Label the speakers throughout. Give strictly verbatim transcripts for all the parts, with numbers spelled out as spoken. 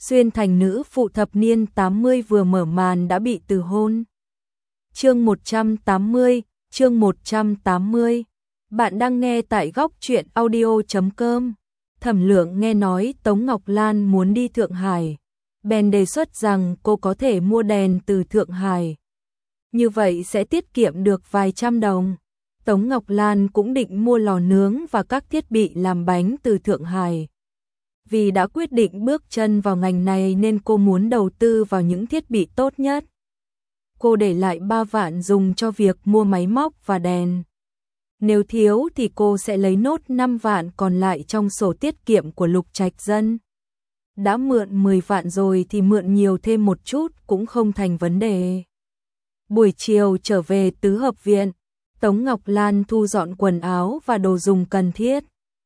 Speaker 1: Xuyên thành nữ phụ thập niên tám mươi vừa mở màn đã bị từ hôn. Chương một trăm tám mươi, chương một trăm tám mươi. Bạn đang nghe tại góc truyện audio chấm com. Thẩm Lượng nghe nói Tống Ngọc Lan muốn đi Thượng Hải, bèn đề xuất rằng cô có thể mua đèn từ Thượng Hải. Như vậy sẽ tiết kiệm được vài trăm đồng. Tống Ngọc Lan cũng định mua lò nướng và các thiết bị làm bánh từ Thượng Hải. Vì đã quyết định bước chân vào ngành này nên cô muốn đầu tư vào những thiết bị tốt nhất. Cô để lại ba vạn dùng cho việc mua máy móc và đèn. Nếu thiếu thì cô sẽ lấy nốt năm vạn còn lại trong sổ tiết kiệm của Lục Trạch Dân. Đã mượn mười vạn rồi thì mượn nhiều thêm một chút cũng không thành vấn đề. Buổi chiều trở về tứ hợp viện, Tống Ngọc Lan thu dọn quần áo và đồ dùng cần thiết.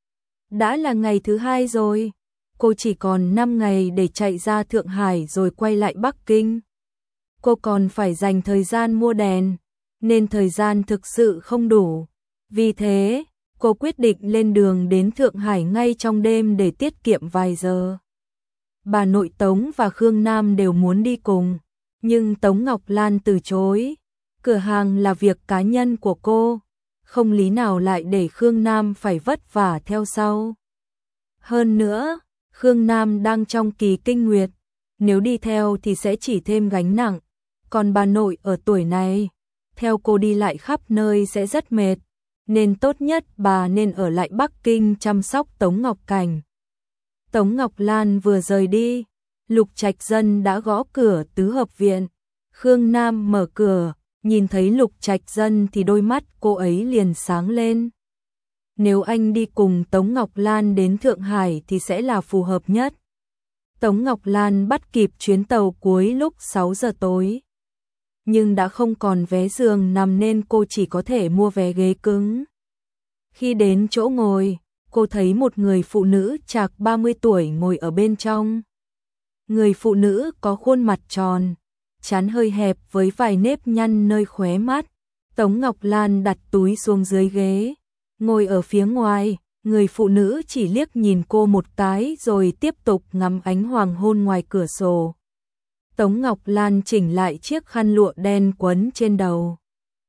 Speaker 1: Đã là ngày thứ hai rồi, cô chỉ còn năm ngày để chạy ra Thượng Hải rồi quay lại Bắc Kinh. Cô còn phải dành thời gian mua đèn, nên thời gian thực sự không đủ. Vì thế, cô quyết định lên đường đến Thượng Hải ngay trong đêm để tiết kiệm vài giờ. Bà nội Tống và Khương Nam đều muốn đi cùng, nhưng Tống Ngọc Lan từ chối. Cửa hàng là việc cá nhân của cô, không lý nào lại để Khương Nam phải vất vả theo sau. Hơn nữa, Khương Nam đang trong kỳ kinh nguyệt, nếu đi theo thì sẽ chỉ thêm gánh nặng. Còn bà nội ở tuổi này, theo cô đi lại khắp nơi sẽ rất mệt, nên tốt nhất bà nên ở lại Bắc Kinh chăm sóc Tống Ngọc Cảnh. Tống Ngọc Lan vừa rời đi, Lục Trạch Dân đã gõ cửa tứ hợp viện. Khương Nam mở cửa, nhìn thấy Lục Trạch Dân thì đôi mắt cô ấy liền sáng lên. Nếu anh đi cùng Tống Ngọc Lan đến Thượng Hải thì sẽ là phù hợp nhất. Tống Ngọc Lan bắt kịp chuyến tàu cuối lúc sáu giờ tối. Nhưng đã không còn vé giường nằm nên cô chỉ có thể mua vé ghế cứng. Khi đến chỗ ngồi, cô thấy một người phụ nữ chạc ba mươi tuổi ngồi ở bên trong. Người phụ nữ có khuôn mặt tròn, trán hơi hẹp với vài nếp nhăn nơi khóe mắt. Tống Ngọc Lan đặt túi xuống dưới ghế, ngồi ở phía ngoài. Người phụ nữ chỉ liếc nhìn cô một cái rồi tiếp tục ngắm ánh hoàng hôn ngoài cửa sổ. Tống Ngọc Lan chỉnh lại chiếc khăn lụa đen quấn trên đầu,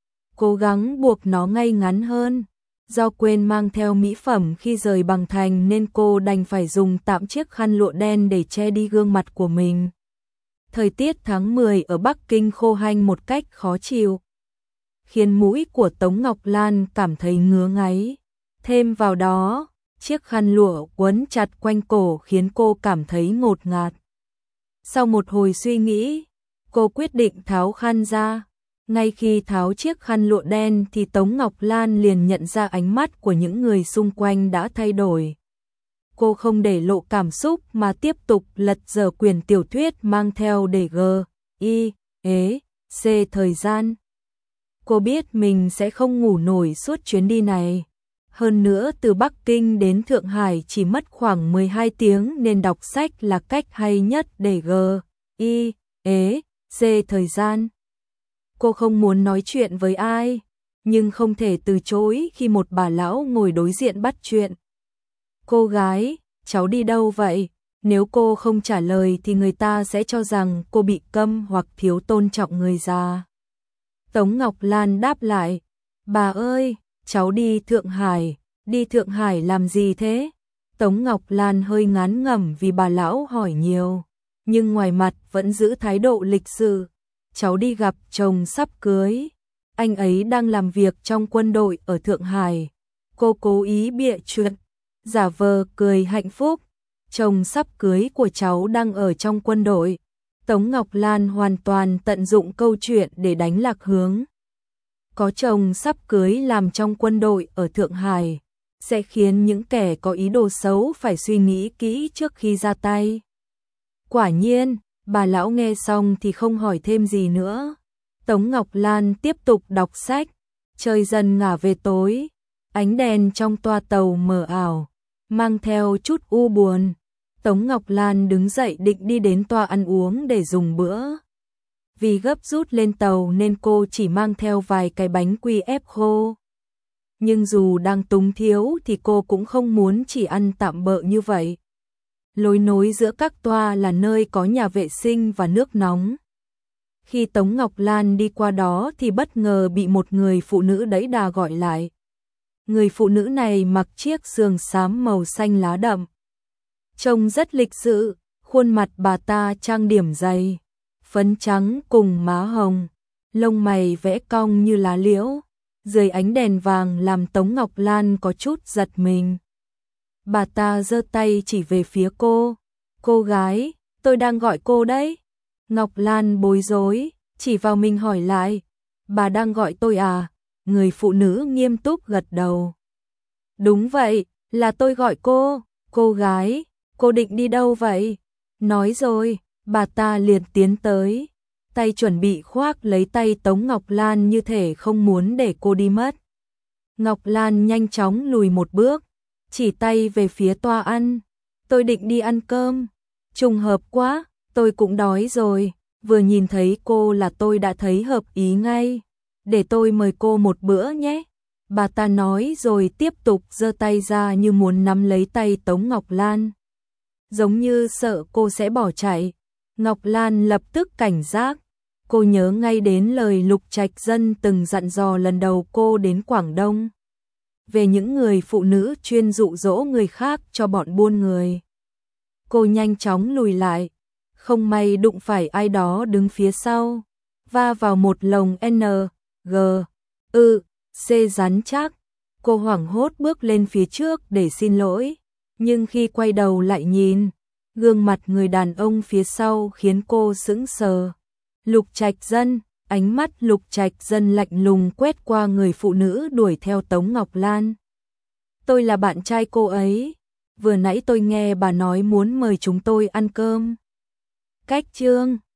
Speaker 1: cố gắng buộc nó ngay ngắn hơn. Do quên mang theo mỹ phẩm khi rời Bằng Thành nên cô đành phải dùng tạm chiếc khăn lụa đen để che đi gương mặt của mình. Thời tiết tháng mười ở Bắc Kinh khô hanh một cách khó chịu, khiến mũi của Tống Ngọc Lan cảm thấy ngứa ngáy. Thêm vào đó, chiếc khăn lụa quấn chặt quanh cổ khiến cô cảm thấy ngột ngạt. Sau một hồi suy nghĩ, cô quyết định tháo khăn ra. Ngay khi tháo chiếc khăn lụa đen thì Tống Ngọc Lan liền nhận ra ánh mắt của những người xung quanh đã thay đổi. Cô không để lộ cảm xúc mà tiếp tục lật dở quyển tiểu thuyết mang theo để g, i, ế, c thời gian. Cô biết mình sẽ không ngủ nổi suốt chuyến đi này. Hơn nữa từ Bắc Kinh đến Thượng Hải chỉ mất khoảng mười hai tiếng nên đọc sách là cách hay nhất để g, i, ế, c thời gian. Cô không muốn nói chuyện với ai, nhưng không thể từ chối khi một bà lão ngồi đối diện bắt chuyện. Cô gái, cháu đi đâu vậy? Nếu cô không trả lời thì người ta sẽ cho rằng cô bị câm hoặc thiếu tôn trọng người già. Tống Ngọc Lan đáp lại, bà ơi, cháu đi Thượng Hải. Đi Thượng Hải làm gì thế? Tống Ngọc Lan hơi ngán ngẩm vì bà lão hỏi nhiều, nhưng ngoài mặt vẫn giữ thái độ lịch sự. Cháu đi gặp chồng sắp cưới, anh ấy đang làm việc trong quân đội ở Thượng Hải. Cô cố ý bịa chuyện, giả vờ cười hạnh phúc. Chồng sắp cưới của cháu đang ở trong quân đội. Tống Ngọc Lan hoàn toàn tận dụng câu chuyện để đánh lạc hướng. Có chồng sắp cưới làm trong quân đội ở Thượng Hải sẽ khiến những kẻ có ý đồ xấu phải suy nghĩ kỹ trước khi ra tay. Quả nhiên, bà lão nghe xong thì không hỏi thêm gì nữa. Tống Ngọc Lan tiếp tục đọc sách. Trời dần ngả về tối, ánh đèn trong toa tàu mờ ảo, mang theo chút u buồn. Tống Ngọc Lan đứng dậy định đi đến toa ăn uống để dùng bữa. Vì gấp rút lên tàu nên cô chỉ mang theo vài cái bánh quy ép khô. Nhưng dù đang túng thiếu thì cô cũng không muốn chỉ ăn tạm bợ như vậy. lối nối giữa các toa là nơi có nhà vệ sinh và nước nóng. Khi Tống Ngọc Lan đi qua đó thì bất ngờ bị một người phụ nữ đẫy đà gọi lại. Người phụ nữ này mặc chiếc sườn xám màu xanh lá đậm. Trông rất lịch sự, khuôn mặt bà ta trang điểm dày, phấn trắng cùng má hồng, lông mày vẽ cong như lá liễu, dưới ánh đèn vàng làm Tống Ngọc Lan có chút giật mình. Bà ta giơ tay chỉ về phía cô. Cô gái, tôi đang gọi cô đấy. Ngọc Lan bối rối, chỉ vào mình hỏi lại. Bà đang gọi tôi à? Người phụ nữ nghiêm túc gật đầu. Đúng vậy, là tôi gọi cô. Cô gái, cô định đi đâu vậy? Nói rồi, bà ta liền tiến tới, tay chuẩn bị khoác lấy tay Tống Ngọc Lan như thể không muốn để cô đi mất. Ngọc Lan nhanh chóng lùi một bước, chỉ tay về phía toa ăn. Tôi định đi ăn cơm. Trùng hợp quá, tôi cũng đói rồi. Vừa nhìn thấy cô là tôi đã thấy hợp ý ngay. Để tôi mời cô một bữa nhé. Bà ta nói rồi tiếp tục giơ tay ra như muốn nắm lấy tay Tống Ngọc Lan. Giống như sợ cô sẽ bỏ chạy. Ngọc Lan lập tức cảnh giác. Cô nhớ ngay đến lời Lục Trạch Dân từng dặn dò lần đầu cô đến Quảng Đông. Về những người phụ nữ chuyên dụ dỗ người khác cho bọn buôn người. Cô nhanh chóng lùi lại. Không may đụng phải ai đó đứng phía sau. Va vào một lồng N, G, ư, C rắn chắc. Cô hoảng hốt bước lên phía trước để xin lỗi. Nhưng khi quay đầu lại nhìn, gương mặt người đàn ông phía sau khiến cô sững sờ. Lục Trạch Dân, ánh mắt Lục Trạch Dân lạnh lùng quét qua người phụ nữ đuổi theo Tống Ngọc Lan. Tôi là bạn trai cô ấy. Vừa nãy tôi nghe bà nói muốn mời chúng tôi ăn cơm. Cách chương